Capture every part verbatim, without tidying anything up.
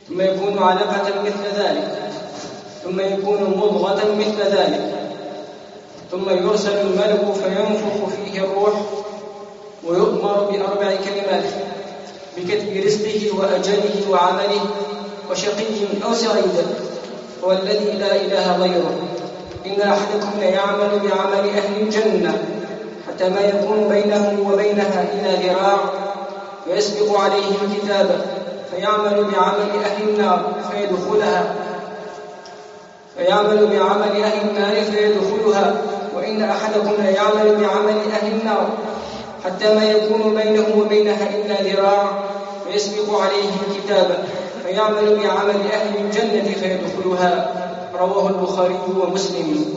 ثم يكون علقة مثل ذلك، ثم يكون مضغة مثل ذلك، ثم يرسل الملك فينفخ فيه الروح ويؤمر بأربع كلمات بكتب رزقه وأجله وعمله وشقي أو سعيد، هو الذي لا إله غيره. إن أحدكم ليعمل بعمل أهل الجنة حتى ما يكون بينه وبينها إلا ذراع فيسبق عليه الكتاب فيعمل بعمل أهل النار فيدخلها فيعمل بعمل أهل النار فيدخلها وإن أحدكم ليعمل بعمل أهل النار حتى ما يكون بينه وبينها إلا ذراع فيسبق عليه الكتاب فيعمل بعمل أهل الجنة فيدخلها. رواه البخاري ومسلم.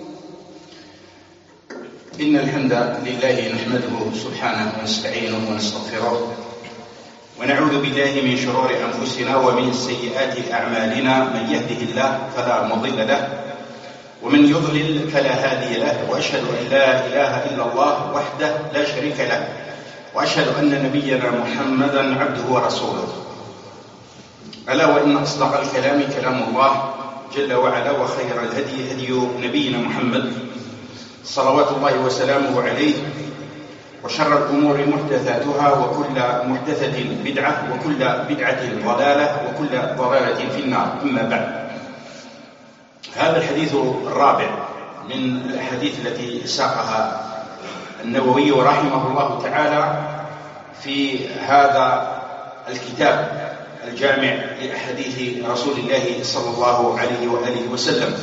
إن الحمد لله نحمده سبحانه ونستعينه ونستغفره ونعوذ بالله من شرور أنفسنا ومن سيئات أعمالنا، من يهده الله فلا مضل له ومن يضلل فلا هادي له، وأشهد أن لا إله إلا الله وحده لا شريك له، وأشهد أن نبينا محمدا عبده ورسوله. ألا وإن أصدق الكلام كلام الله جل وعلا، وخير الهدي هدي نبينا محمد صلوات الله وسلامه عليه، وشر الأمور محدثاتها وكل محدثة بدعة وكل بدعة ضلالة وكل ضلالة في النار. أما بعد، هذا الحديث الرابع من الأحاديث التي ساقها النووي رحمه الله تعالى في هذا الكتاب الجامع لأحاديث رسول الله صلى الله عليه وآله وسلم،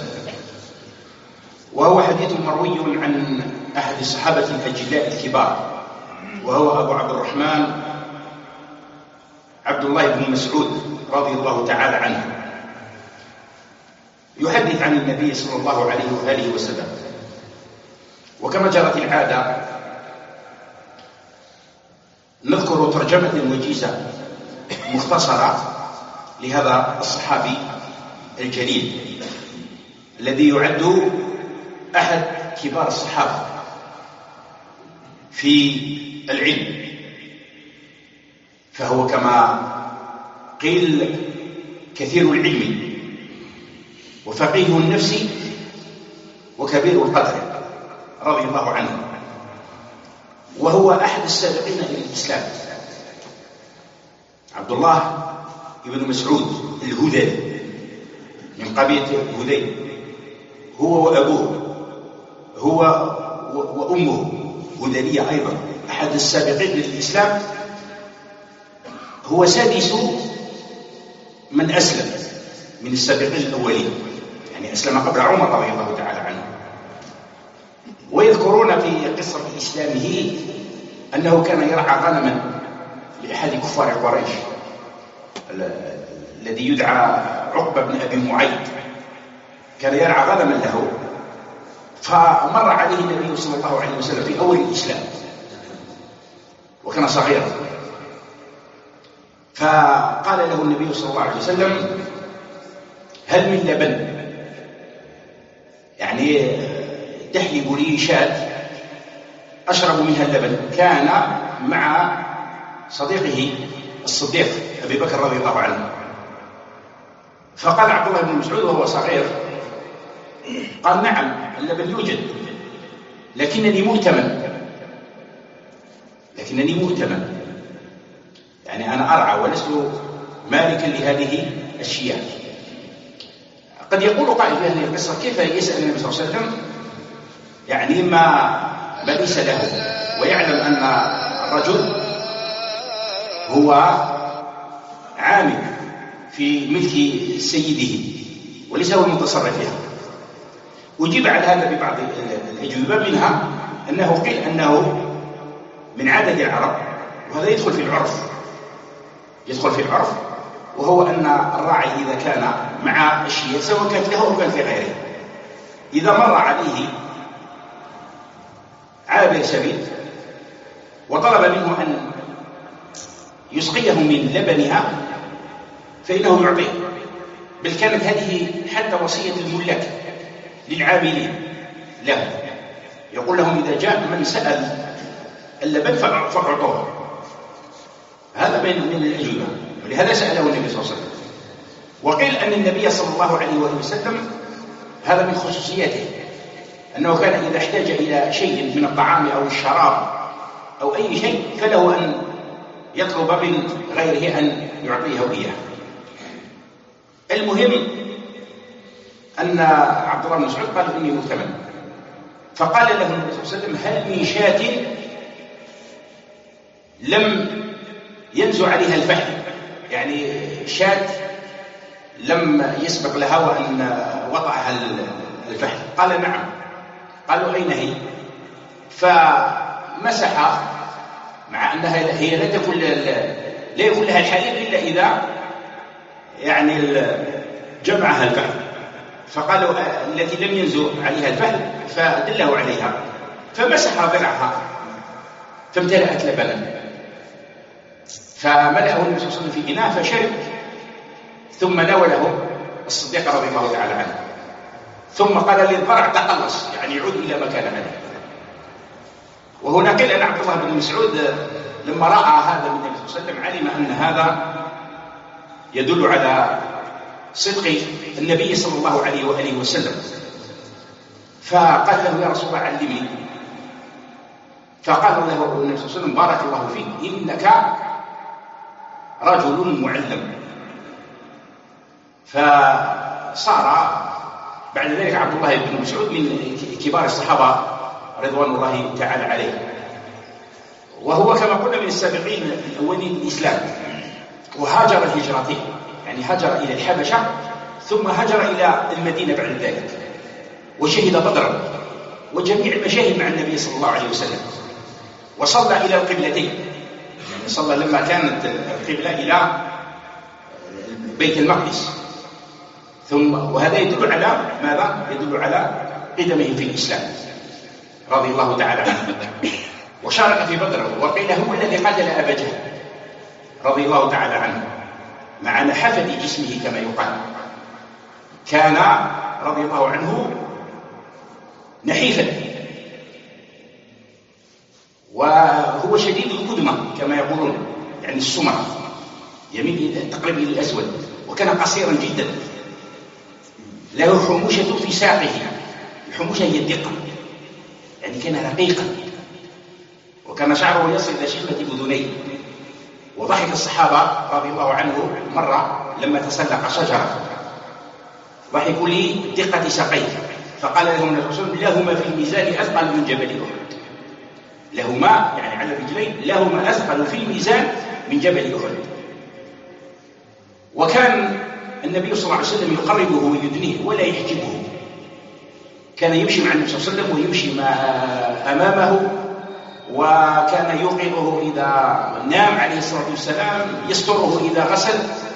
وهو حديث مروي عن أحد الصحابة الأجلاء الكبار، وهو أبو عبد الرحمن عبد الله بن مسعود رضي الله تعالى عنه، يحدث عن النبي صلى الله عليه وآله وسلم. وكما جرت العادة نذكر ترجمة وجيزة مختصرة لهذا الصحابي الجليل الذي يعد أحد كبار الصحابة في العلم، فهو كما قيل كثير العلم وفقيه النفس وكبير القدر رضي الله عنه، وهو أحد السابقين إلى الإسلام. عبد الله بن مسعود الهذلي من قبيلة هذيل، هو وأبوه هو وأمه هذلية أيضا، أحد السابقين للإسلام، هو سادس من أسلم من السابقين الأولين، يعني أسلم قبل عمر رضي الله تعالى عنه. ويذكرون في قصة إسلامه أنه كان يرعى غنما لأحد كفار قريش الذي يدعى عقبة بن أبي معيط، كان يرعى غنما له، فمر عليه النبي صلى الله عليه وسلم في أول الإسلام وكان صغيرا، فقال له النبي صلى الله عليه وسلم: هل من لبن؟ يعني تحلب لي شاة أشرب منها اللبن. كان مع صديقه الصديق أبي بكر رضي الله عنه. فقال عبد الله بن مسعود وهو صغير، قال: نعم اللبن يوجد، لكنني مؤتمن لكنني مؤتمن يعني أنا أرعى ولست مالكا لهذه الشياه. قد يقول قائل في هذه القصة: كيف يسأل النبي صلى الله عليه وسلم يعني ما ما ليس له، ويعلم أن الرجل هو عامل في ملك سيده وليس هو المتصرف فيها. أجيب على هذا ببعض الأجوبة، منها أنه قيل أنه من عادة العرب، وهذا يدخل في العرف يدخل في العرف وهو أن الراعي إذا كان مع الشيء سواء كانت له أو كان في غيره، إذا مر عليه عابر سبيل وطلب منه أن يسقيه من لبنها فإنه يعطيه، بل كانت هذه حتى وصية الملاك للعاملين له، يقول لهم: إذا جاء من سأل اللبن فأعطوه. هذا من من الأجوبة، ولهذا سأله النبي صلى الله عليه وسلم. وقيل أن النبي صلى الله عليه وسلم هذا من خصوصياته، أنه كان إذا احتاج إلى شيء من الطعام أو الشراب أو أي شيء فله أن يطلب من غيره أن يعطيه إياه. المهم أن عبد الله بن مسعود قال إني مؤتمن، فقال له النبي صلى الله عليه وسلم هل من شاة لم ينزع عليها الفحل، يعني شاة لم يسبق لها وأن وضعها الفحل؟ قال نعم. قالوا أين هي؟ فمسح، مع أنها هي لا تكون لا يكون لها الحليب إلا إذا يعني جمعها الفحل، فقالوا التي لم ينزع عليها الفحل فدله عليها، فمسح ضلعها فامتلأت لبنا، فملأه النبي صلى الله عليه وسلم في إناء فشرب، ثم ناوله الصديق رضي الله تعالى عنه، ثم قال للضرع تقلص، يعني يعود إلى مكانه. وهنا قيل أن عبد الله بن مسعود لما رأى هذا من النبي صلى الله عليه وسلم علم أن هذا يدل على صدق النبي صلى الله عليه وآله وسلم، فقال له يا رسول الله علمني، فقال له النبي صلى الله عليه وسلم بارك الله فيك إنك رجل معلم. فصار بعد ذلك عبد الله بن مسعود من كبار الصحابة رضوان الله تعالى عليه، وهو كما قلنا من السابقين الأولين للإسلام، وهاجر هجرتين، يعني هاجر إلى الحبشة ثم هاجر إلى المدينة بعد ذلك، وشهد بدرا وجميع المشاهد مع النبي صلى الله عليه وسلم، وصلى إلى القبلتين، يعني صلى لما كانت القبلة إلى بيت المقدس، ثم وهذا يدل على ماذا؟ يدل على قدمه في الإسلام رضي الله تعالى عنه، وشارك في بدر، وقيل هو الذي قتل أبا جهل رضي الله تعالى عنه مع نحافة جسمه كما يقال، كان رضي الله عنه نحيفا، وهو شديد القدمة كما يقولون، يعني السمر يميل تقريبا إلى الأسود، وكان قصيرا جدا، له حموشة في ساقه، الحموشة هي الدقة، يعني كان رقيقا، وكان شعره يصل إلى شفة أذنيه. وضحك الصحابة رضي الله عنه مرة لما تسلق شجرة، ضحكوا لي دقة ساقيه، فقال لهم النبي صلى الله عليه وسلم لهما في الميزان أثقل من جبل أحد، لهما يعني على الرجلين لهما أثقل في الميزان من جبل أحد. وكان النبي صلى الله عليه وسلم يقربه ويدنيه ولا يحجبه، كان يمشي مع النبي صلى الله عليه وسلم ويمشي ما أمامه، وكان يوقظه إذا نام عليه الصلاة والسلام، يستره إذا غسل،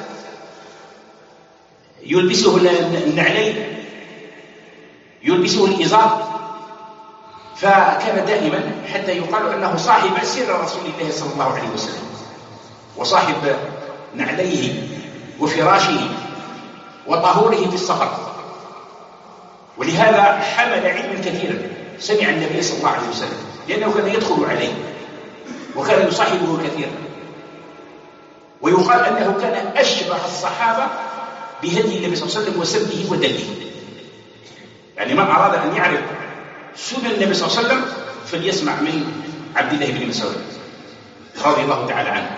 يلبسه النعلين، يلبسه الإزار، فكان دائما حتى يقال أنه صاحب سر رسول الله صلى الله عليه وسلم، وصاحب نعليه وفراشه وطهوره في السفر. ولهذا حمل علما كثيرا سمع النبي صلى الله عليه وسلم، لأنه كان يدخل عليه وكان يصاحبه كثيرا، ويقال أنه كان أشبه الصحابة بهدي النبي صلى الله عليه وسلم وسبه ودله، يعني من أراد أن يعرف سنن النبي صلى الله عليه وسلم فليسمع من عبد الله بن مسعود رضي الله تعالى عنه.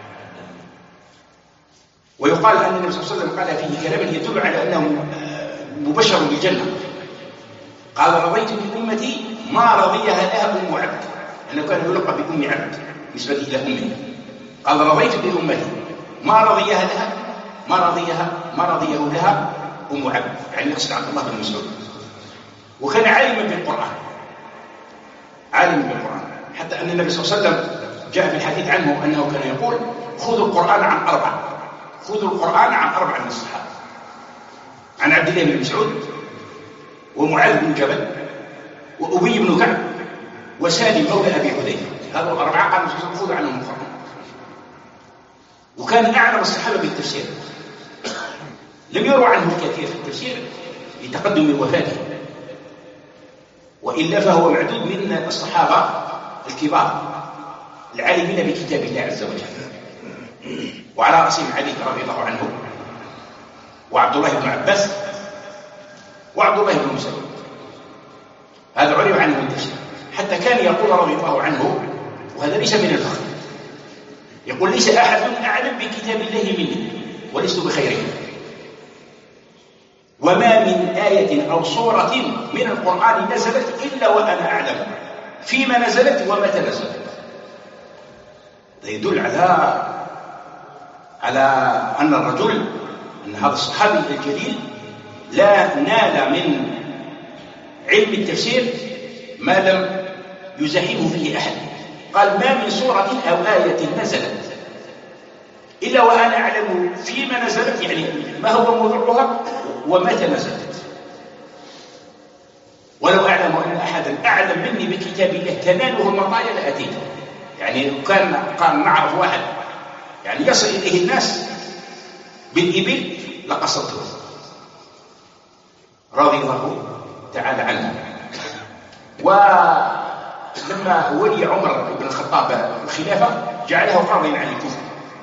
ويقال أن النبي صلى الله عليه وسلم قال فيه كلاما يدل على أنه مبشر بالجنة، قال رضيت بأمتي ما رضيها لها أم عبد، لأنه كان يلقى بأم عبد نسبة إلى أمه، قال رضيت بأمتي ما رضيها لها ما رضيها ما رضيه لها أم عبد، يعني يقصد عبد الله بن مسعود. وكان عالما بالقرآن، عالما بالقرآن، حتى أن النبي صلى الله عليه وسلم جاء في الحديث عنه أنه كان يقول خذوا القرآن عن أربعة، خذوا القرآن عن أربعة من الصحابة، عن عبد الله بن مسعود ومعاذ بن جبل وأبي بن كعب وسالم مولى أبي حذيفة، هذول الأربعة قال النبي صلى الله عليه وسلم خذوا عنهم القرآن. وكان أعلم الصحابة بالتفسير، لم يروى عنه الكثير في التفسير لتقدم وفاته، وإلا فهو معدود من الصحابة الكبار العالمين بكتاب الله عز وجل، وعلى رأسهم علي رضي الله عنه، وعبد الله بن عباس وعبد الله بن مسعود. هذا عرف عنه التفسير، حتى كان يقول رضي الله عنه، وهذا ليس من الفخر، يقول: ليس أحد أعلم بكتاب الله مني ولست بخيره، وما من آية أو سورة من القرآن نزلت إلا وأنا أعلم فيما نزلت ومتى نزلت. هذا يدل على على أن الرجل، أن هذا الصحابي الجليل لا نال من علم التفسير ما لم يزاحمه فيه أحد. قال: ما من سورة أو آية نزلت إلا وأنا أعلم فيما نزلت، يعني ما هو موضوعها ومتى نزلت. ولو أعلم أن أحدا أعلم مني بكتاب الله تناله المطايا لأتيته. يعني كان قال نعرف واحد يعني يصل إليه الناس بالإبل لقصدته، رضي الله تعالى عنه. ولما ولي عمر بن الخطاب الخلافة جعله قاضيا عن الكوفة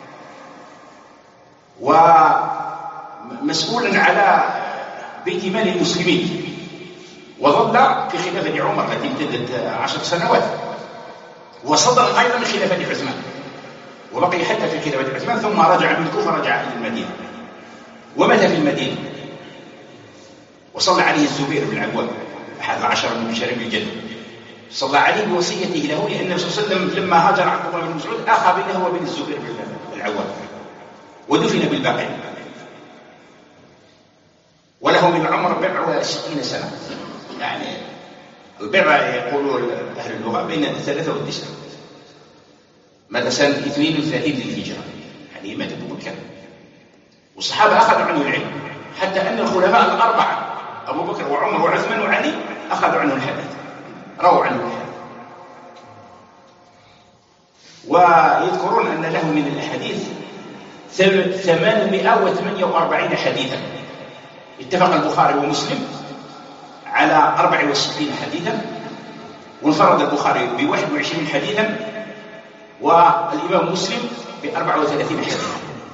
ومسؤولا على بيت مال المسلمين، وظل في خلافة عمر التي امتدت عشر سنوات، وصدر أيضا من خلافة عثمان، وبقي حتى في خلافة عثمان، ثم رجع من الكوفة رجع إلى المدينة ومات في المدينة. وصلى عليه الزبير بن العوام أحد العشر المبشرين بالجنة، صلى عليه بوصيته له، لأن النبي صلى الله عليه وسلم لما هاجر عبد الله بن مسعود أخى بينه وبين الزبير بن العوام ودفن بالباقي، وله من العمر بضع وستين سنة. يعني البضع يقول أهل اللغة بين الثلاثة والتسعة. مات سنة اثنين وثلاثين للهجرة، يعني مات بمكة. والصحابة أخذوا عنه العلم، حتى أن الخلفاء الأربعة أبو بكر وعمر وعثمان وعلي أخذوا عنه الحديث، رووا عنه الحديث. ويذكرون أن له من الأحاديث ثمانمائة وثمانية وأربعين حديثا. اتفق البخاري ومسلم على أربع وستين حديثا، وانفرد البخاري بواحد وعشرين حديثا، والإمام مسلم بأربع وثلاثين حديثا.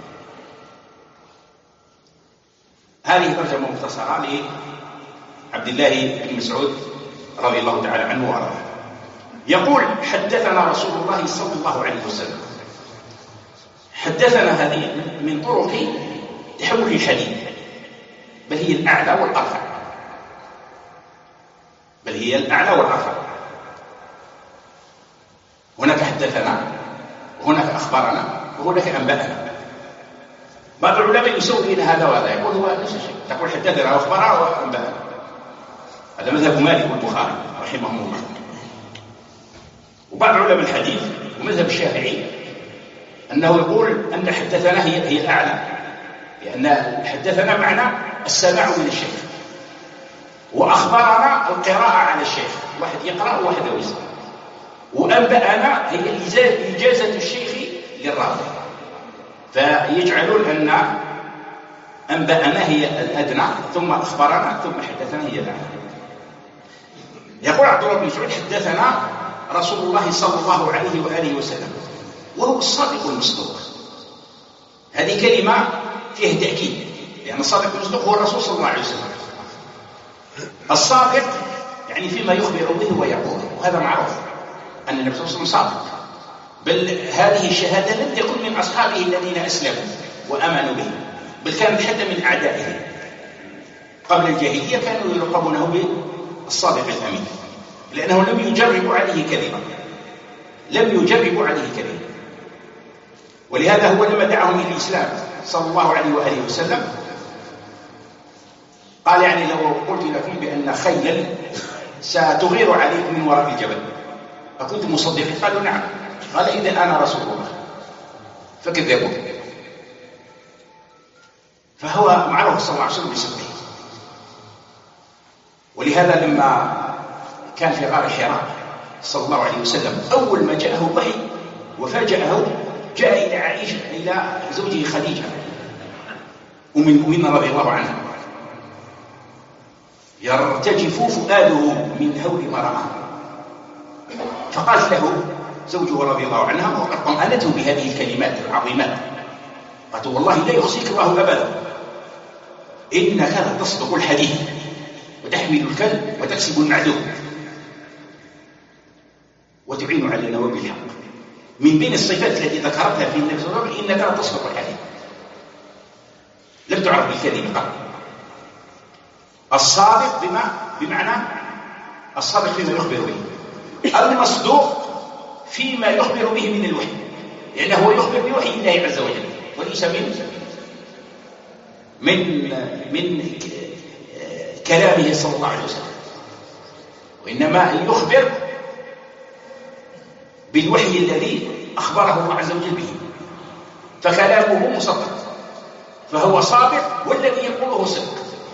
هذه ترجمة مختصرة لعبد الله بن مسعود رضي الله تعالى عنه وارضاه. يقول: حدثنا رسول الله صلى الله عليه وسلم. حدثنا هذه من طرق تحول الحديث، بل هي الأعلى والأرفع، بل هي الأعلى والأرفع. هناك حدثنا، وهناك أخبرنا، وهناك أنبأنا. بعض العلماء يسوي بين هذا وهذا، يقول هو نفس الشيء، تقول حدثنا وأخبرنا وأنبأنا. هذا مذهب مالك والبخاري رحمهم الله. وبعض علماء الحديث ومذهب الشافعي أنه يقول أن حدثنا هي هي الأعلى، لأن حدثنا معنى السماع من الشيخ، وأخبرنا القراءة على الشيخ، واحد يقرأ وواحد يسمع. وأنبأنا هي إجازة الشيخ للراوي، فيجعلون أن أنبأنا هي الأدنى، ثم أخبرنا، ثم حدثنا هي الأعلى. يقول عبد الله بن مسعود: حدثنا رسول الله صلى الله عليه وآله وسلم، وهو الصادق المصدوق. هذه كلمة فيها تأكيد، لأن الصادق المصدوق هو الرسول صلى الله عليه وسلم. الصادق يعني فيما يخبر به ويقول، وهذا معروف أن النبي صلى الله عليه وسلم صادق، بل هذه الشهادة لم تكن من أصحابه الذين أسلموا وآمنوا به، بل كانت حتى من أعدائه. قبل الجاهلية كانوا يلقبونه بالصادق الأمين، لأنه لم يجربوا عليه كذبا، لم يجربوا عليه كذبا. ولهذا هو لما دعاهم إلى الإسلام صلى الله عليه وآله وسلم قال: يعني لو قلت لكم بأن خيلا ستغير عليكم من وراء الجبل أكنتم مصدقين؟ قالوا: نعم. قال: إذن أنا رسول الله. فكذبوا. فهو معروف صلى الله عليه وسلم بصدقه. ولهذا لما كان في غار حراء صلى الله عليه وسلم، أول ما جاءه وحي وفاجأه، جاء إلى عائشة إلى زوجه خديجة أم المؤمنين رضي الله عنها، يرتجف فؤاده من هول ما رأى. فقالت له زوجه رضي الله عنها وقد طمأنته بهذه الكلمات العظيمات، قالت: والله لا يخزيك الله أبدا، إنك لتصدق الحديث وتحمل الكلب وتكسب المعدوم وتعين على نواب الحق. من بين الصفات التي ذكرتها في النبي صلى الله عليه وسلم إنك لتصدق الحديث، لم تعرف بالكذب قبل. الصادق بما بمعنى الصادق فيما يخبر به، المصدوق فيما يخبر به من الوحي، لأنه هو يخبر بوحي الله عز وجل وليس من من من كلامه صلى الله عليه وسلم، وإنما يخبر بالوحي الذي أخبره الله عز وجل به، فكلامه مصدق، فهو صادق والذي يقوله صدق.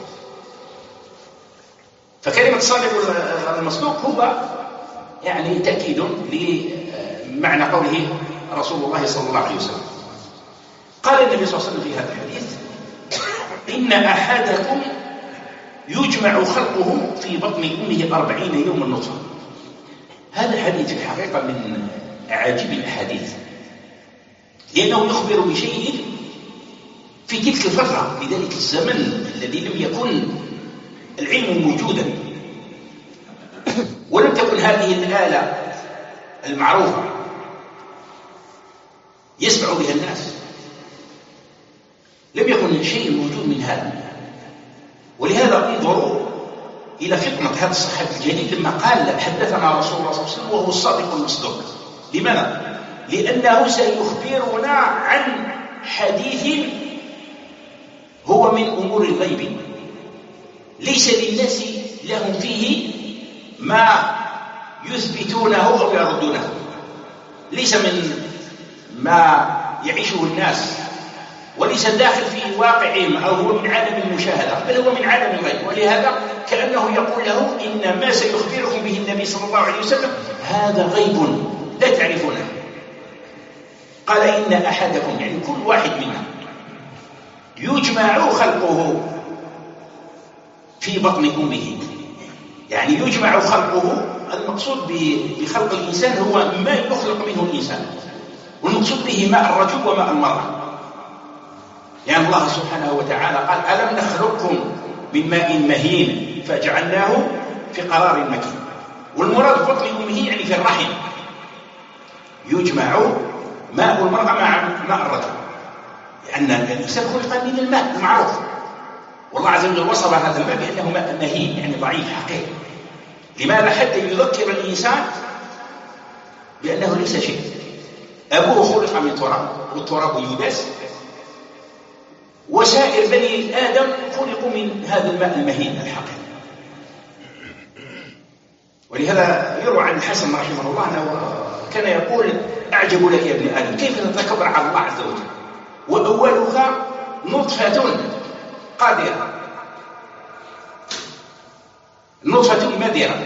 فكلمة صادق المصدوق هو يعني تأكيد لمعنى قوله رسول الله صلى الله عليه وسلم. قال النبي صلى الله عليه وسلم في هذا الحديث: إن أحدكم يجمع خلقه في بطن أمه أربعين يوما نطفة. هذا الحديث في الحقيقة من أعاجيب الأحاديث، لأنه يخبر بشيء في تلك الفترة، في ذلك الزمن الذي لم يكن العلم موجودا، ولم تكن هذه الآلة المعروفة يسمع بها الناس، لم يكن شيء موجود من هذا. ولهذا انظروا إلى فطنة هذا الصحابي الجليل لما قال: حدثنا رسول الله صلى الله عليه وسلم وهو الصادق المصدوق. لماذا؟ لأنه سيخبرنا عن حديث هو من أمور الغيب، ليس للناس لهم فيه ما يثبتونه أو يردونه، ليس من ما يعيشه الناس، وليس داخل في واقعهم أو هو من عالم المشاهدة، بل هو من عالم الغيب. ولهذا كأنه يقول له: إن ما سيخبركم به النبي صلى الله عليه وسلم هذا غيب لا تعرفونه. قال: إن أحدكم، يعني كل واحد منا، يجمع خلقه في بطن أمه، يعني يجمع خلقه. المقصود بخلق الإنسان هو ما يخلق منه الإنسان، والمقصود به ماء الرجل وماء المرأة. يعني الله سبحانه وتعالى قال: ألم نخلقكم من ماء مهين فجعلناه في قرار مكين. والمراد بطن أمه يعني في الرحم، يجمع ماء المرأة مع ماء الرجل، لأن الإنسان خلق من الماء المعروف، والله عز وجل وصف هذا الماء بأنه ماء مهين، يعني ضعيف حقيقي. لماذا؟ حتى يذكر الإنسان بأنه ليس شيء. أبوه خلق من تراب والتراب يباس، وسائر بني آدم خلقوا من هذا الماء المهين الحقيقي. ولهذا يروى عن الحسن رحمه الله أنه كان يقول: أعجب لك يا ابن آدم كيف تتكبر على الله عز وجل، وأولك نطفة قادرة، نطفة مدرة،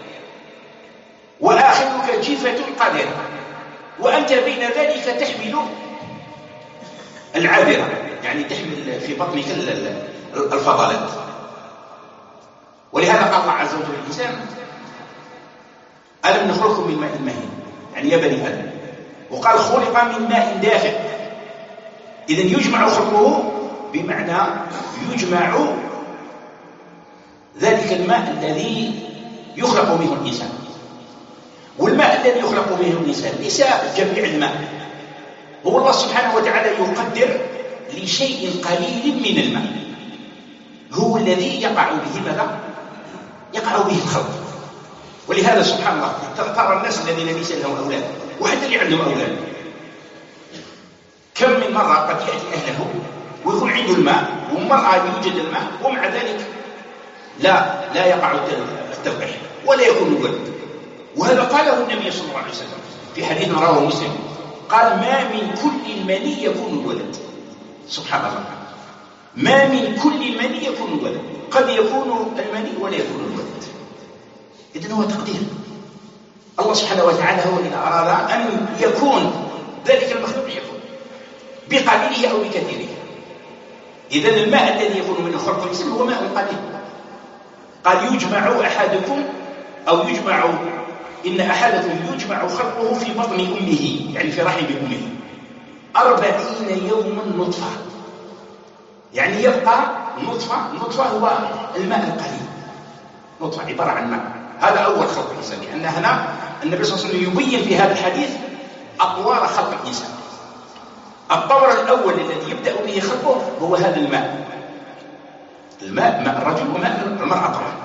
وآخرك جيفة قادرة، وأنت بين ذلك تحمل العابرة، يعني تحمل في بطنك الفضلات. ولهذا قال الله عز وجل الإنسان: ألم نخلقكم من ماء مهين، يعني يا بني آدم. وقال: خلق من ماء دافئ. إذن يجمع خلقه بمعنى يجمع ذلك الماء الذي يخلق منه الإنسان. والماء الذي يخلق منه الإنسان ليس جميع الماء، هو الله سبحانه وتعالى يقدر لشيء قليل من الماء هو الذي يقع به ماذا؟ يقع به الخلق. ولهذا سبحان الله ترى الناس الذين ليس لهم أولاد، وحتى اللي عندهم أولاد، كم من مرة قد يأتي أهله ويكون عنده الماء ومرأة يوجد الماء، ومع ذلك لا لا يقع التلقيح ولا يكون الولد. وهذا قاله النبي صلى الله عليه وسلم في حديث رواه مسلم، قال: ما من كل المني يكون الولد. سبحان الله، ما من كل المني يكون الولد، قد يكون المني ولا يكون الولد. إذن هو تقدير الله سبحانه وتعالى، هو إذا أراد أن يكون ذلك المخلوق يكون بقليله أو بكثيره. إذن الماء الذي يكون من خلق الإنسان هو ماء قليل. قال: يجمع أحدكم أو يجمع إن أحدكم يجمع خلقه في بطن أمه، يعني في رحم أمه، أربعين يوما نطفة، يعني يبقى النطفة النطفة هو الماء القليل، نطفة عبارة عن ماء. هذا أول خلق الإنسان، لأن هنا النبي صلى الله عليه وسلم يبين في هذا الحديث أطوار خلق الإنسان. الطور الأول الذي يبدأ به خلقه هو هذا الماء، الماء ماء الرجل وماء المرأة طبعا.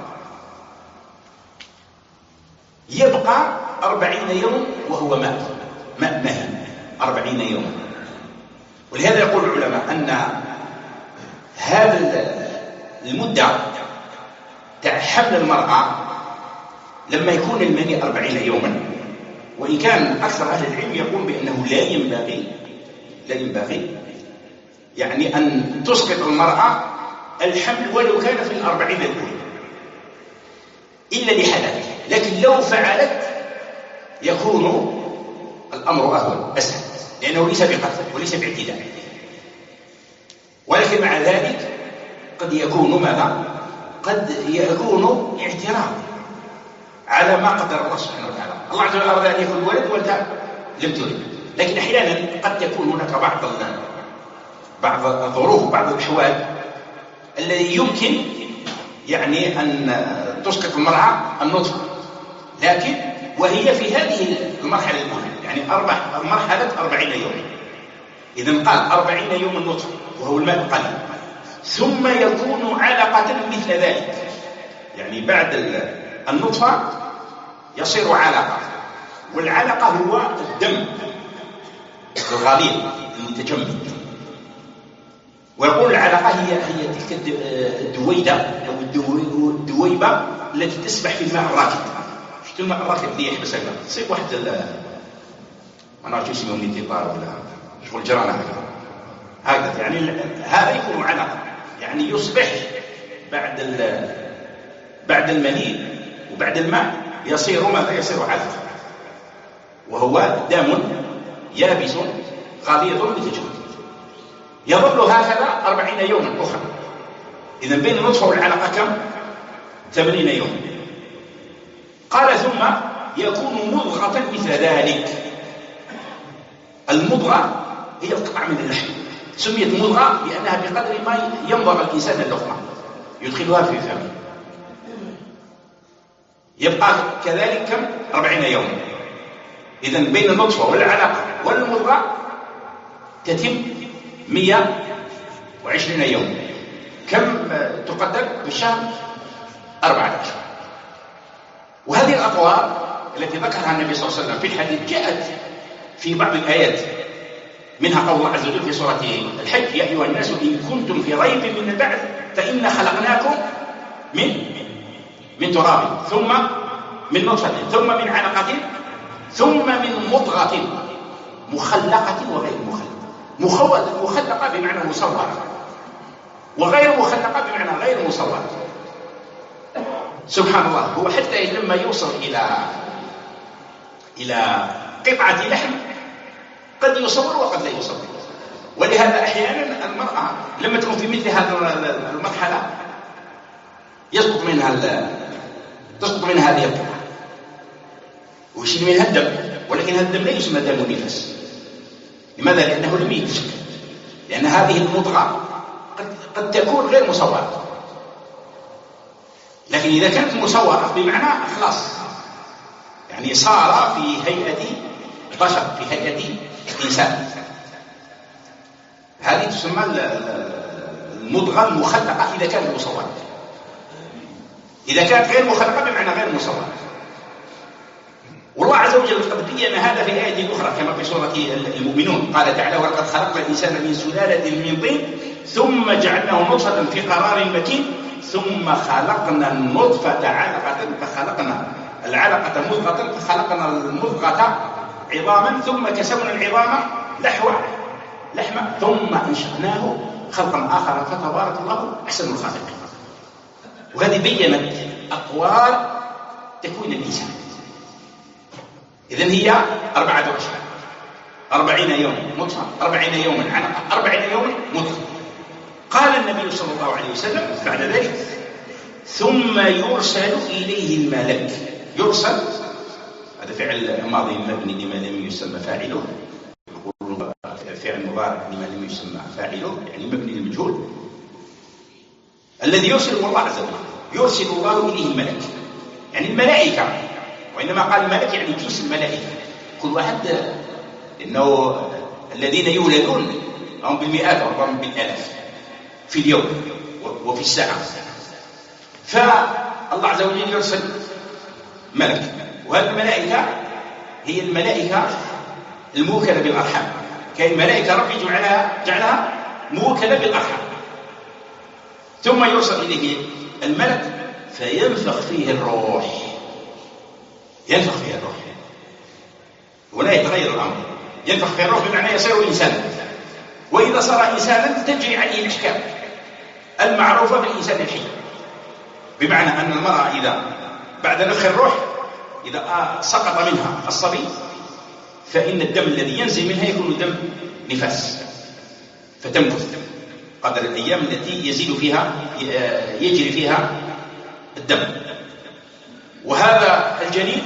يبقى أربعين يوم وهو ماء ماء مهين أربعين يوما. ولهذا يقول العلماء أن هذا المدة تاع حمل المرأة لما يكون المني أربعين يوما، وإن كان أكثر أهل العلم يقول بأنه لا ينبغي لا ينبغي يعني أن تسقط المرأة الحمل ولو كان في الأربعين الأولى إلا لحدث، لكن لو فعلت يكون الأمر أهون أسهل، لأنه ليس بقتل وليس باعتداء. ولكن مع ذلك قد يكون ماذا؟ قد يكون اعتراض على ما قدر الله سبحانه وتعالى. الله عز وجل أراد أن يكون ولد وأنت لم ترد، لكن أحيانا قد تكون هناك بعض بعض الظروف بعض الأحوال الذي يمكن يعني أن تسقط المرأة النطفة، لكن وهي في هذه المرحلة الأولى يعني أربع مرحلة أربعين يوم. إذن قال أربعين يوم النطفة وهو الماء القليل، ثم يكون علقة مثل ذلك، يعني بعد النطفة يصير علقة، والعلقة هو الدم الغليظ المتجمد. ويقول العلقة هي هي تلك الدويدة أو الدويبة التي تسبح في الماء الراكد. شفتوا الماء الراكد اللي يحبس الماء، تصيب واحد ما نعرف اسمه نيتيطار ولا شغل جرانة هكذا هكذا، يعني هذا يكون علقة، يعني يصبح بعد بعد المني وبعد الماء يصير ماذا؟ يصير علقة، وهو دم يابس غليظ متجمد يظل هكذا أربعين يوما أخرى. إذا بين النطفة والعلقة كم؟ ثمانين يوما. قال ثم يكون مضغة مثل ذلك. المضغة هي القطع من اللحم، سميت مضغة لأنها بقدر ما يمضغ الإنسان اللقمة يدخلها في فمه. يبقى كذلك كم؟ أربعين يوما. إذا بين النطفة والعلقة والمضغة تتم مئة وعشرين يوم. كم تقدر بالشهر؟ أربعة أشهر. وهذه الأطوار التي ذكرها النبي صلى الله عليه وسلم في الحديث جاءت في بعض الآيات، منها قول الله عز وجل في سورة الحج: يا أيها الناس إن كنتم في ريب من البعث فإنا خلقناكم من من تراب ثم من نطفة ثم من علقة ثم من مضغة مخلقة وغير مخلقة. مخلقة بمعنى مصورة، وغير مخلقة بمعنى غير مصورة. سبحان الله، هو حتى لما يوصل إلى إلى قطعة لحم قد يصور وقد لا يصور. ولهذا أحيانا المرأة لما تكون في مثل هذه المرحلة يسقط منها تسقط منها هذه القطعة ويشيل منها الدم، ولكن هذا الدم لا يسمى دم نفس. لماذا؟ لأنه لم يتشكل، لأن هذه المضغة قد, قد تكون غير مصورة. لكن إذا كانت مصورة بمعنى خلاص يعني صار في هيئة بشر، في هيئة إنسان، هذه تسمى المضغة المخلقة إذا كانت مصورة. إذا كانت غير مخلقة بمعنى غير مصورة. والله عز وجل قد بين هذا في آية أخرى كما في سورة المؤمنون، قال تعالى: ولقد خلقنا الإنسان من سلالة من طين ثم جعلناه نطفة في قرار مكين ثم خلقنا النطفة علقة فخلقنا العلقة مضغة فخلقنا المضغة عظاما ثم كسونا العظام لحوا لحما ثم أنشأناه خلقا آخر فتبارك الله أحسن الخالقين. وهذه بينت أطوار تكوين الإنسان. إذن هي أربعة أشهر، أربعين يوم نطفة، أربعين يوما علقة، أربعين يوما مضغة. قال النبي صلى الله عليه وسلم بعد ذلك: ثم يرسل إليه الملك. يرسل هذا فعل ماضي مبني لما لم يسمى فاعله، يقول فعل مضارع لما لم يسمى فاعله يعني مبني للمجهول. الذي يرسله الله عز وجل، يرسل الله إليه الملك، يعني الملائكة، وإنما قال الملك يعني جنس الملائكة كل واحد، إنه الذين يولدون هم بالمئات وربما بالآلاف في اليوم وفي الساعة. فالله عز وجل يرسل ملك، وهذه الملائكة هي الملائكة الموكلة بالأرحام، كاين ملائكة ربي جعلها جعلها موكلة بالأرحام. ثم يرسل إليه الملك فينفخ فيه الروح، ينفخ فيه الروح، ولا يتغير الأمر، ينفخ فيه الروح بمعنى يصير إنسانا. وإذا صار إنسانا تجري عليه الأحكام المعروفة بالإنسان الحي، بمعنى أن المرأة إذا بعد نفخ الروح إذا سقط منها الصبي فإن الدم الذي ينزل منها يكون دم نفاس، فتمكث قدر الأيام التي يزيد فيها يجري فيها الدم. وهذا الجنين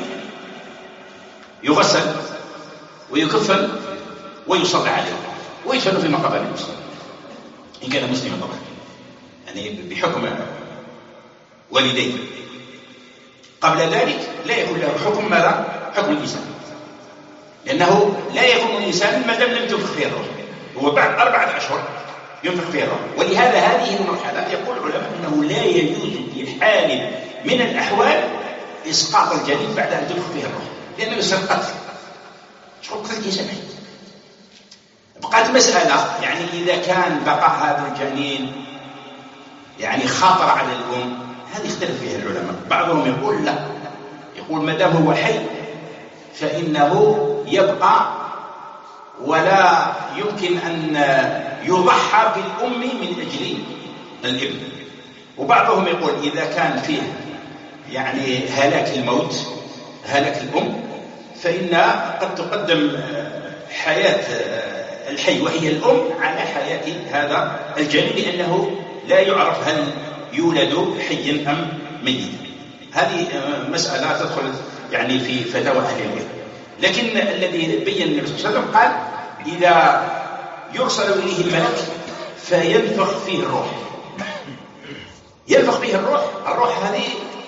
يغسل ويكفن ويصلى عليه ويدفن في مقابر المسلم إن كان مسلما طبعا، يعني بحكم والديه. قبل ذلك لا يكون له حكم ماذا؟ حكم الإنسان، لأنه لا يكون الإنسان ما دام لم تنفخ فيه الروح، هو بعد أربعة أشهر ينفخ فيه الروح. ولهذا هذه المرحلة يقول العلماء أنه لا يجوز في حال من الأحوال إسقاط الجنين بعد أن تنفخ فيه الروح، لأنه يصير قتل، شغل قتل الإنسان. بقات مسألة يعني إذا كان بقاء هذا الجنين يعني خاطر على الأم، هذه اختلف فيها العلماء. بعضهم يقول لا، يقول ما دام هو حي فإنه يبقى ولا يمكن أن يضحى بالأم من أجل الابن. وبعضهم يقول إذا كان فيه يعني هلاك الموت، هلاك الأم، فإن قد تقدم حياة الحي وهي الأم على حياة هذا الجنين، لأنه لا يعرف هل يولد حيا أم ميتا. هذه مسألة تدخل يعني في فتاوى أهل العلم. لكن الذي بين النبي صلى الله عليه وسلم قال إذا يرسل إليه الملك فينفخ فيه الروح، ينفخ فيه الروح. الروح هذه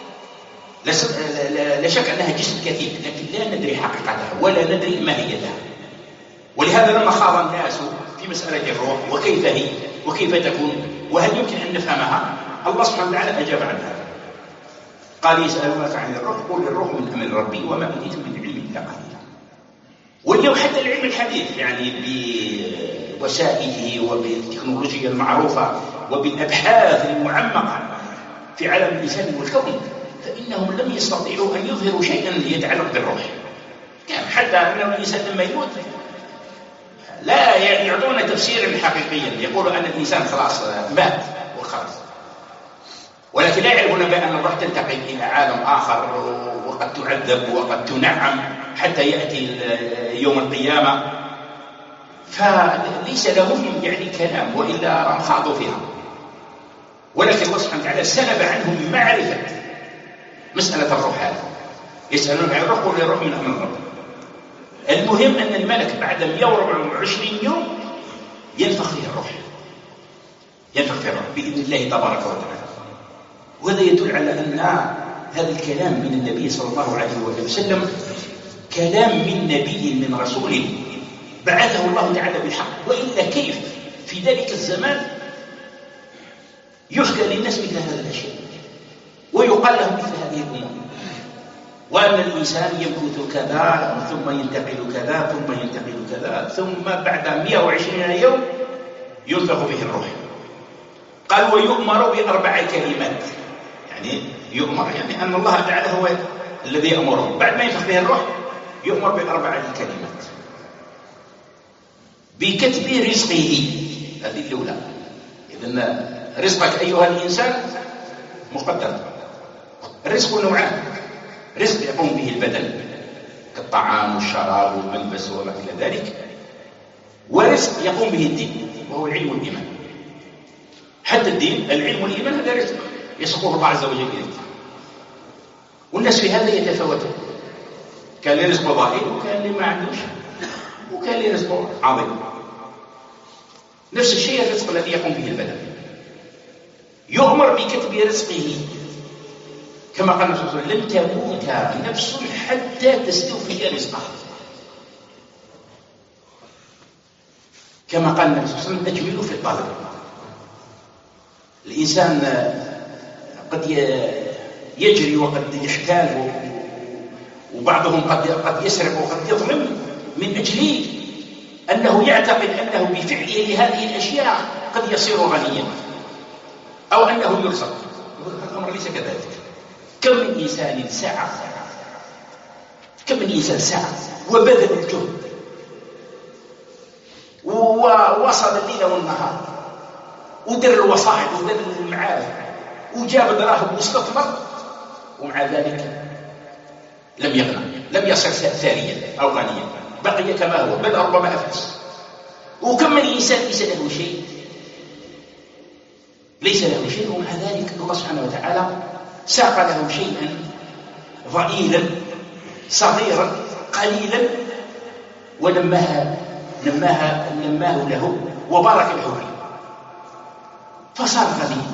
لا شك أنها جسم كثيف، لكن لا ندري حقيقتها ولا ندري ماهيتها. ولهذا لما خاض الناس في مسألة الروح وكيف هي وكيف تكون وهل يمكن أن نفهمها، الله سبحانه وتعالى أجاب عن هذا. قال يسألونك عن الروح قل الروح من أمر ربي وما أوتيتم من علم إلا قليلا. واليوم حتى العلم الحديث يعني بوسائله وبالتكنولوجيا المعروفة وبالأبحاث المعمقة في عالم الإنسان والكون، فإنهم لم يستطيعوا أن يظهروا شيئا يتعلق بالروح. كان حتى أن الإنسان لما يموت لا يعطون تفسيرا حقيقيا، يقولوا أن الإنسان خلاص مات وخلاص، ولكن لا يعرفون بأن الروح تنتقل إلى عالم آخر وقد تعذب وقد تنعم حتى يأتي يوم القيامة. فليس لهم يعني كلام وإلا خاضوا فيها. ولكن الله سبحانه وتعالى سلب عنهم معرفة مسألة الروح هذه. يسألون عن الروح قل الروح من أمر ربي. المهم أن الملك بعد مئة وأربعة وعشرين يوم ينفخ فيه الروح، ينفخ فيه الروح بإذن الله تبارك وتعالى. وهذا يدل على أن هذا الكلام من النبي صلى الله عليه وسلم كلام من نبي من رسول بعثه الله تعالى بالحق. وإلا كيف في ذلك الزمان يحكى للناس مثل هذا الأشياء ويقال لهم مثل هذه الأمور، وأن الإنسان يمكث كذا ثم ينتقل كذا ثم ينتقل كذا ثم بعد مئة وعشرين يوم ينفخ فيه الروح. قال ويؤمر بأربع كلمات، يعني يؤمر يعني أن الله تعالى هو الذي يأمره. بعد ما ينفخ فيه الروح يؤمر بأربع كلمات: بكتب رزقه، هذه الأولى. إذن رزقك أيها الإنسان مقدر. الرزق نوعان: رزق يقوم به البدن كالطعام والشراب والملبس وما إلى ذلك، ورزق يقوم به الدين وهو العلم والإيمان. حتى الدين العلم والإيمان هذا رزق يسقه الله عز وجل إليك. والناس في هذا يتفاوتون، كان لي رزق ضئيل وكان لي ما عندوش وكان لي رزق عظيم. نفس الشيء الرزق الذي يقوم به البدن. يؤمر يؤمر بكتب رزقه، كما قال النبي صلى الله عليه وسلم: لن تموت نفس حتى تستوفي رزقها. كما قال النبي صلى الله عليه وسلم: أجملوا في الطلب. الإنسان قد يجري وقد يحتال، وبعضهم قد قد يسرق وقد يظلم من أجل أنه يعتقد أنه بفعله هذه الأشياء قد يصير غنيا أو أنه يرزق. الأمر ليس كذلك. كم من إنسان سعى كم من إنسان سعى وبذل الجهد ووصل الليل والنهار ودر الوصائد ودر المعارف وجاب دراهم واستثمر، ومع ذلك لم يغنى، لم يصل ثريا أو غنيا، بقي كما هو، بل ربما أفلس. وكم من إنسان ليس له شيء ليس له شيء ومع ذلك الله سبحانه وتعالى ساق له شيئا ضئيلا صغيرا قليلا ونماها نماها نماه له وبارك له فيه فصار غنيا،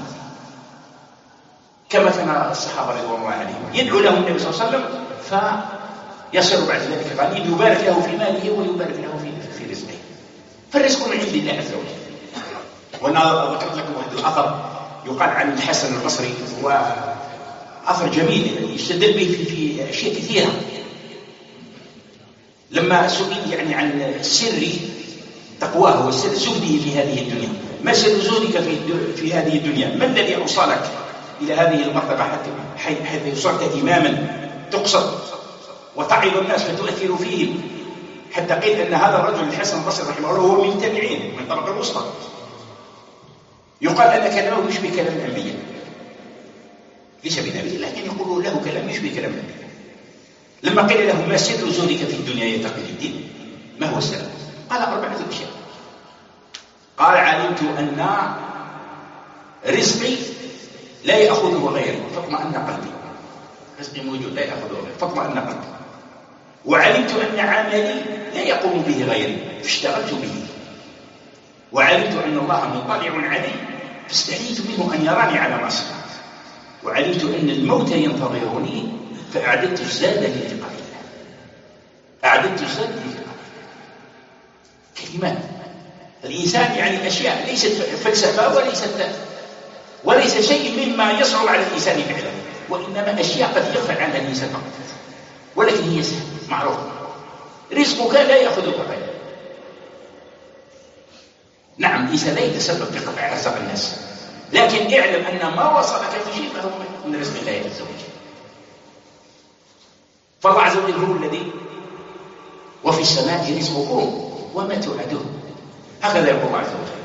كما كان الصحابة رضوان الله عليهم يدعو له النبي صلى الله عليه وسلم فيصير بعد ذلك غنيا، يبارك له في ماله ويبارك له في في رزقه. فالرزق من عند الله عز وجل. وانا ذكرت لكم واحد الاثر يقال عن الحسن البصري، هو اثر جميل يستدل به في, في اشياء كثيره. لما سئل يعني عن سر تقواه وسر زهده في هذه الدنيا، ما سر زهدك في في هذه الدنيا؟ ما الذي اوصلك الى هذه المرتبه حتى حيث صرت اماما تقصد وتعظ الناس فتؤثر فيهم، حتى قيل ان هذا الرجل الحسن البصري رحمه الله هو من التابعين من طبقه الوسطى، يقال ان كلامه يشبه كلام الانبياء، ليس بنبي لكن يقول له كلام يشبه كلام الانبياء. لما قيل له: ما سر زهدك في الدنيا يا تقي الدين؟ ما هو السر؟ قال: أربعة أشياء. قال: علمت أن رزقي لا يأخذه غيري فاطمأن قلبي، رزقي موجود لا يأخذه غيري فاطمأن قلبي. وعلمت أن عملي لا يقوم به غيري فاشتغلت به. وعلمت أن الله مطلع علي فاستحييت منه أن يراني على ما صنعت. وعلمت أن الموت ينتظرني فأعددت الزاد للقاء الله. أعددت الزاد للقاء كلمات. الإنسان يعني أشياء ليست فلسفة وليست وليس شيء مما يصعب على الإنسان فعله، وإنما أشياء قد يغفل عنها الإنسان فقط، ولكن هي سهل معروفة. رزقك لا يأخذك غيرك. نعم الإنسان لا يتسبب في قطع رزق الناس، لكن اعلم أن ما وصلك في شيء فهو من رزق الله عز وجل. فالله عز وجل هو الذي وفي السماء رزقكم وما توعدون، هكذا يقول الله عز وجل.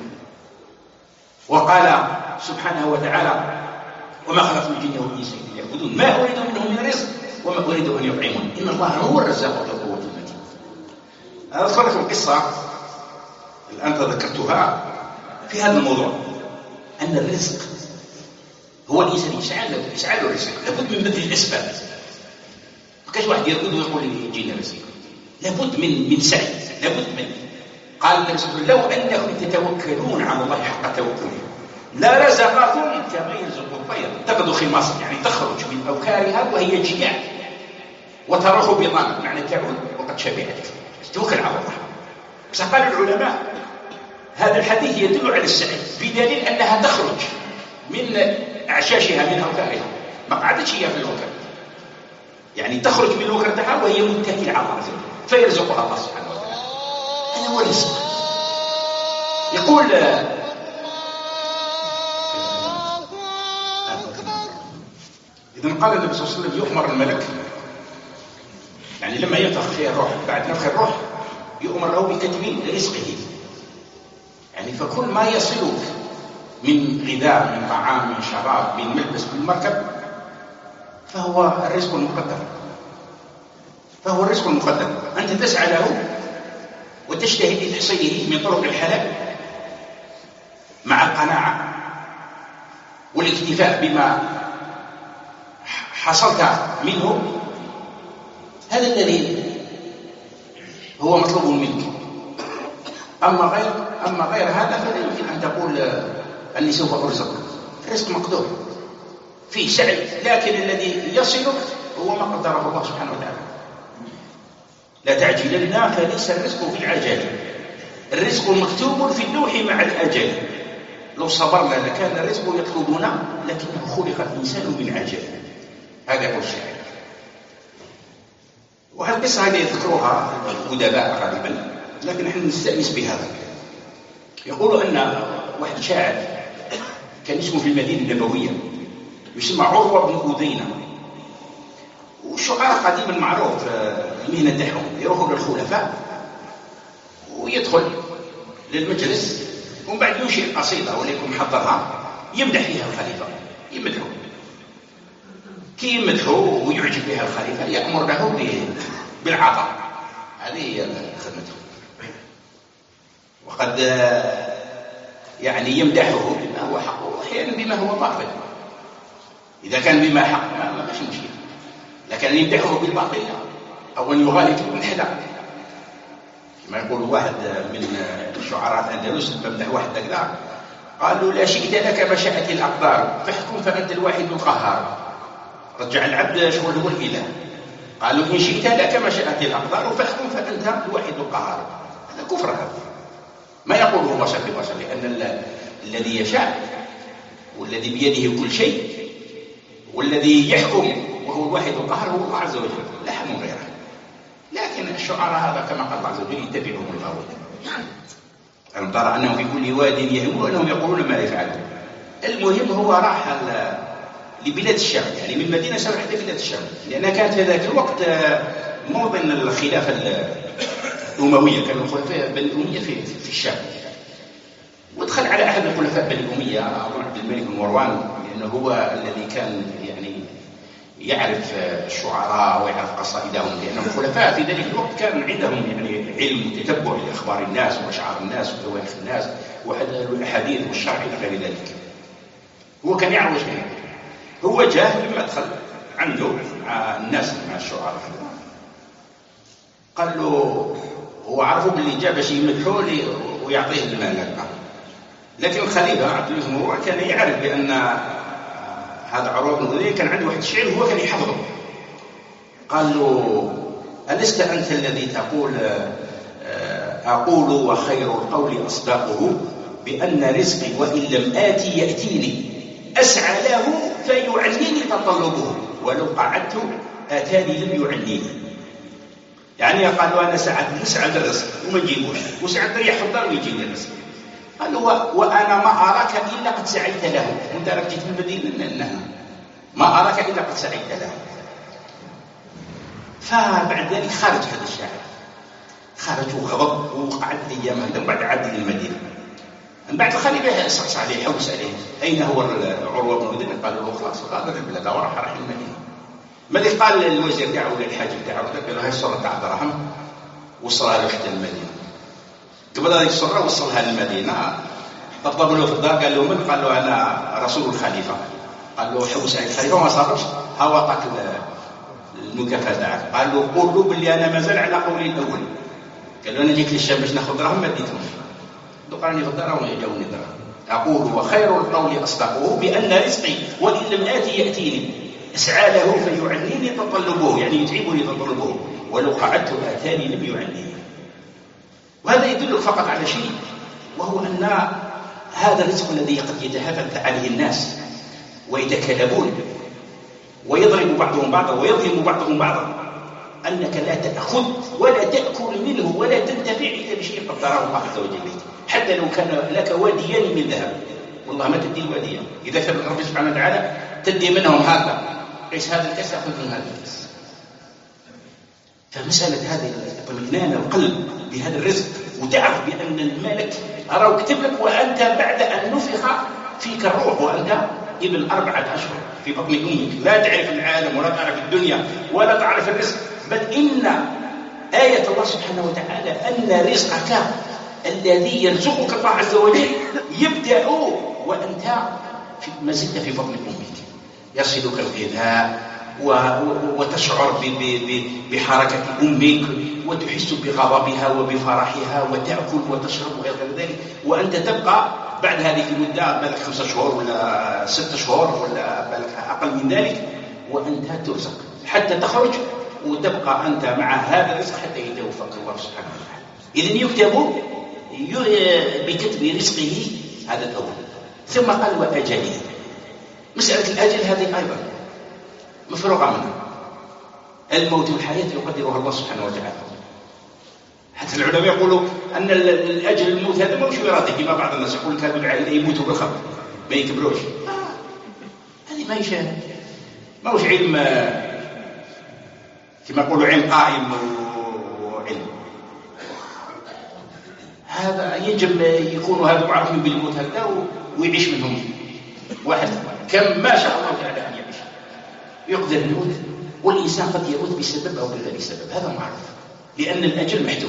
وقال سبحانه وتعالى: وما خلقت الجن والانس الا ليعبدون ما اريد منهم من رزق وما اريد ان يطعمون ان الله هو الرزاق ذو القوه المتين. اذكر لكم قصه الان تذكرتها في هذا الموضوع، ان الرزق هو الانسان يسعى له يسعى له الرزق، لابد من بذل الاسباب. ما كاش واحد يرقد ويقول لي يجينا رزق، لابد من من سعي، لابد من. قال النبي صلى الله عليه وسلم: لو انكم تتوكلون على الله حق توكله لرزقكم كما يرزق الطير تغدو خماصا، يعني تخرج من اوكارها وهي جياع وتروح بطانا، معنى تعود وقد شبعت. توكل على الله. بس قال العلماء هذا الحديث يدل على السعي بدليل انها تخرج من اعشاشها من اوكارها، ما قعدتش هي في الوكر، يعني تخرج من وكرتها وهي متكله على الله فيرزقها الله سبحانه وتعالى. هذا هو الرزق. يقول إذن قال النبي صلى الله عليه وسلم: يؤمر الملك، يعني لما ينفخ فيه الروح بعد نفخ الروح يؤمر له بكتب رزقه، يعني فكل ما يصلك من غذاء من طعام من شراب من ملبس من مركب فهو الرزق المقدر، فهو الرزق المقدر. أنت تسعى له وتجتهد لتحصيله من طرق الحلال مع القناعة والاكتفاء بما حصلت منه، هذا الذي هو مطلوب منك. أما غير أما غير هذا فلا يمكن أن تقول أني سوف أرزق، الرزق مقدور فيه سعي، لكن الذي يصلك هو ما قدره الله سبحانه وتعالى. لا تعجلن فليس الرزق في العجل، الرزق مكتوب في اللوح مع الأجل. لو صبرنا لكان الرزق يطلبنا، لكنه خلق الإنسان من عجل. هذا هو الشيء. وهالقصة هذه يذكروها الأدباء غالبا، لكن نحن نستأنس بهذا. يقول أن واحد شاعر كان اسمه في المدينة النبوية يسمى عروة بن أذينة، والشعراء قديما معروف المهنة تاعهم يروحوا للخلفاء ويدخل للمجلس ومن بعد ينشئ قصيدة وليكن محضرها يمدح فيها الخليفة، يمدحه كي يمدحه ويعجب بها الخليفة يأمر له بالعطاء. هذه هي خدمته. وقد يعني يمدحه بما هو حق وأحيانا بما هو باطل. إذا كان بما حق ما ماشي مشكلة، لكن أن يمدحه بالباطل أو أن يغالط بالحدى. كما يقول واحد من شعراء الأندلس بمدح واحد كذا، قالوا لا شئت لك ما شاءت الأقدار فاحكم فأنت الواحد القهار. رجع العبد شغل هو الإله. قالوا إن شئت لك ما شاءت الأقدار فاحكم فأنت الواحد القهار. هذا كفر، هذا ما يقوله بشر ببشر، لأن الذي يشاء والذي بيده كل شيء والذي يحكم وهو الواحد القهار هو الله عز وجل، لا حكم غيره. لكن الشعراء هذا كما قال الله عز وجل يتبعهم الغاوون. ألم ترى أنهم في كل واد يهيمون أنهم يقولون ما لا يفعلون. المهم هو راح لبلاد الشام، يعني من مدينة سبع إلى بلاد الشام، لأنها كانت في ذاك الوقت موطن الخلافة الأموية. كانوا الخلفاء بني أمية في, في الشام. ودخل على أحد الخلفاء بني أمية أظن عبد الملك بن مروان، لأنه هو الذي كان يعني يعرف الشعراء ويعرف قصائدهم، لأن الخلفاء في ذلك الوقت كان عندهم يعني علم وتتبع لأخبار الناس وأشعار الناس وتواريخ الناس والأحاديث والشرع إلى غير ذلك. هو كان يعرف شيء. هو جاه لما دخل عنده مع الناس مع الشعراء، قال له هو عرفه باللي جاب شيء يمدحوه ويعطيه المال. لكن الخليفة عبد الملك بن مروان كان يعرف بأن هذا عروة بن أذينة كان عنده واحد الشعر وهو كان يحفظه. قال له ألست أنت الذي تقول أقول وخير القول أصداقه بأن رزقي وإن لم آتي يأتيني أسعى له فيعنيني تطلبه ولو قعدت آتاني لم يعنيني. يعني قالوا أنا ساعات نسعى للرزق وما نجيبوش، وساعات نريح في الدار ويجيني الرزق. قال له وأنا ما أراك إلا قد سعيت له. وأنت راك جيت من المدينة، ما أراك إلا قد سعيت له. فبعد ذلك خرج هذا الشاعر، خرج وغضب وقعد أيام هذا، وبعد عاد للمدينة. من بعد الخليفة صعصع عليه حوس عليه أين هو عروة بن أذينة؟ قال له خلاص غادر البلاد وراح راح المدينة. ملي قال للوزير تاعو ولا الحاج تاعو قال له هاي الصورة تاع عبد الرحمن وصلها له حتى المدينة. قبل هذيك الصورة وصلها للمدينة، طبطب له في الدار قال له من؟ قال له أنا رسول الخليفة. قال له حوس عليك الخليفة ما صارش، ها وقت المكافأة تاعك. قال له قول له باللي أنا مازال على قولي الأول. قال له أنا جيت للشام باش ناخذ دراهم ما ديتهمش، دقرني في الدار وما جاوني دراهم. أقول وخير القول أصدقه بأن رزقي وإن لم آتي يأتيني أسعى له فيعنيني تطلبه، يعني يتعبني تطلبه ولو قعدت آتاني لم يعنيني. وهذا يدلك فقط على شيء، وهو أن هذا الرزق الذي قد يتهافت عليه الناس ويتكلبون ويضرب بعضهم بعضا ويظلم بعضهم بعضا، أنك لا تأخذ ولا تأكل منه ولا تنتفع إلا بشيء قدره الله عز وجل، حتى لو كان لك واديان من ذهب والله ما تدي الواديان. إذا كان ربي سبحانه وتعالى تدي منهم هذا، قيس هذا الكاس أخذ من هذا الكاس. فمسألة هذه اطمئنان القلب بهذا الرزق، وتعرف بأن الملك أراه كتب لك وأنت بعد أن نفخ فيك الروح وأنت ابن أربعة أشهر في بطن أمك، لا تعرف العالم ولا تعرف الدنيا ولا تعرف الرزق، بل إن آية الله سبحانه وتعالى أن رزقك الذي يرزقك الله عز وجل يبدأ وأنت ما زلت في بطن أمك، يصلك الغذاء وتشعر بحركة أمك وتحس بغضبها وبفرحها وتأكل وتشرب وغير ذلك، وأنت تبقى بعد هذه المدة بالك خمسة شهور ولا ستة شهور ولا بالك أقل من ذلك، وأنت ترزق حتى تخرج وتبقى أنت مع هذا الرزق حتى يتوفق الله سبحانه وتعالى. إذن يكتب بكتب رزقه هذا الأول. ثم قال وأجله. مسألة الأجل هذه أيضا مفروغة منها. الموت والحياة يقدرها الله سبحانه وتعالى. حتى العلماء يقولوا أن الأجل الموت هذا ما هوش إرادة، كما بعض الناس يقول كانوا العائلة يموتوا بالخمر ما يكبروش. آه. هذه ما يشاهد، ما هوش علم كما يقولوا علم قائم وعلم. هذا يجب يكونوا هذا معرفين بالموت هذا ويعيش منهم واحد كم ما شاء الله تعالى أن يعيش. يقدر الموت، والإنسان قد يموت بسبب أو بغير سبب، هذا معروف، لأن الأجل محدود.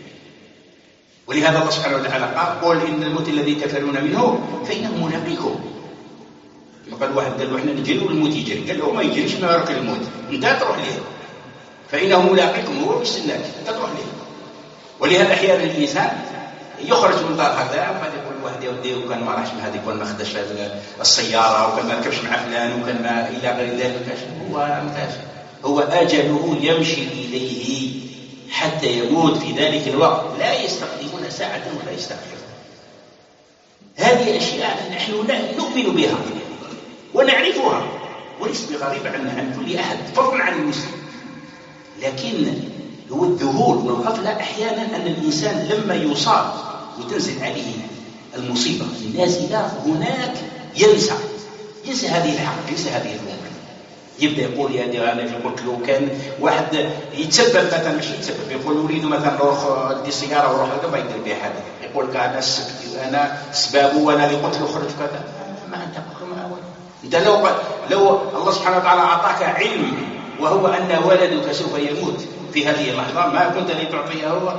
ولهذا الله سبحانه وتعالى قال قل إن الموت الذي تفرون منه فإنه ملاقيكم. قال واحد قال له احنا نجري والموت يجري، قال له ما يجريش، ما يراك الموت، انت تروح ليه، فإنه ملاقيكم، هو يستناك انت تروح ليه. ولهذا أحيانا الإنسان يخرج من دار هذا وقد يقول واحد يا ودي وكان ما راحش مع هذيك وكان ما خدش السيارة وكان ما ركبش مع فلان وكان ما إلى غير ذلك، هو مكاش، هو أجله يمشي إليه حتى يموت في ذلك الوقت، لا يستقدمون ساعة ولا يستأخرون. هذه أشياء نحن نؤمن بها ونعرفها وليس بغريب عن عن كل أحد فضلا عن المسلم. لكن هو الذهول والغفلة أحيانا أن الإنسان لما يصاب وتنزل عليه المصيبة النازلة هناك ينسى ينسى هذه الحق، ينسى هذه الأمور، يبدأ يقول يا دي أنا قلت له كان واحد يتسبب مثلا، مش يتسبب، يقول أريد مثلا نروح دي سيارة وروح هذا ما يدير بها هذا، يقول أنا السبت أنا سبابه وأنا اللي قلت له خرج كذا، ما أنت ما أول. أنت لو لو الله سبحانه وتعالى أعطاك علم وهو أن ولدك سوف يموت في هذه اللحظة، ما كنت لتعطيه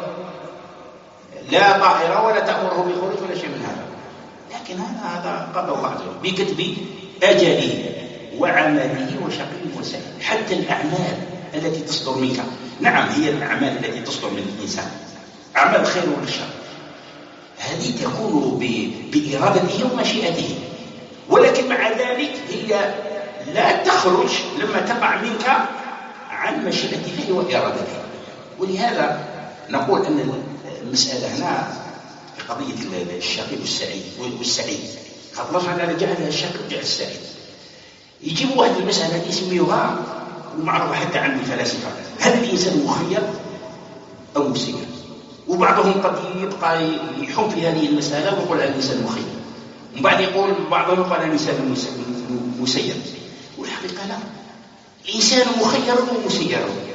لا طائرة ولا تأمره بخروج ولا شيء من هذا. لكن هذا هذا قدر الله عز وجل بكتب أجله وعمله وشقي وسعيد. حتى الأعمال التي تصدر منك، نعم هي الأعمال التي تصدر من الإنسان أعمال الخير والشر، هذه تكون بإرادته ومشيئته، ولكن مع ذلك هي لا تخرج لما تقع منك عن مشيئة الله وإرادته. ولهذا نقول أن المسألة هنا في قضية الشقي والسعيد والسعيد، الله سبحانه جعل الشقي وجعل السعيد. يجيب واحد المسألة يسميها ومعروفة حتى عند الفلاسفة، هل الإنسان مخير أو مسير؟ وبعضهم قد يبقى يحوم في هذه المسألة ويقول الإنسان مخير، وبعد يقول بعضهم قال الإنسان مسير. والحقيقة لا، الإنسان مخير ومسير.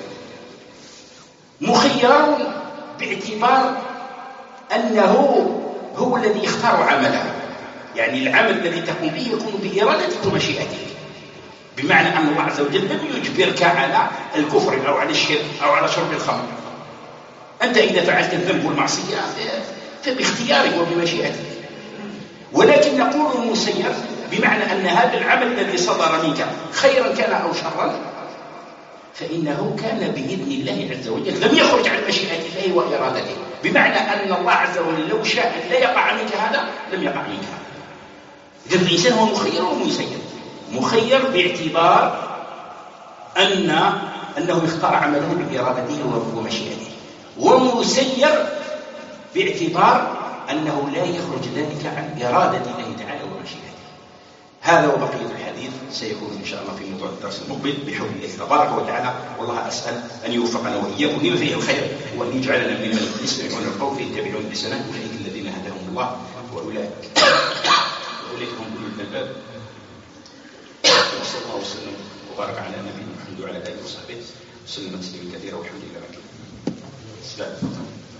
مخير باعتبار أنه هو الذي يختار عمله، يعني العمل الذي تقوم به يكون بإرادتك ومشيئتك، بمعنى أن الله عز وجل لم يجبرك على الكفر أو على الشرك أو على شرب الخمر. أنت إذا فعلت الذنب والمعصية فباختيارك وبمشيئتك. ولكن نقول المسير بمعنى أن هذا العمل الذي صدر منك خيرا كان أو شرا فإنه كان بإذن الله عز وجل، لم يخرج عن مشيئة الله وإرادته، بمعنى أن الله عز وجل لو شاء أن لا يقع منك هذا لم يقع منك هذا. إذن الإنسان هو مخير ومسير. مخير باعتبار أن أنه يختار عمله بإرادته ومشيئته، ومسير باعتبار أنه لا يخرج ذلك عن إرادة الله تعالى ومشيئته. هذا وبقية الحديث سيكون إن شاء الله في موضوع الدرس المقبل بحول الله تبارك وتعالى. والله أسأل أن يوفقنا وإياكم لما فيه الخير، وأن يجعلنا ممن يستمعون القول فيتبعون أحسنه، أولئك الذين هداهم الله وأولئك وأولئك هم أولو الألباب. وصلى الله وسلم وبارك على نبينا محمد وعلى آله وصحبه وسلم تسليما كثيرا والحمد لله رب العالمين.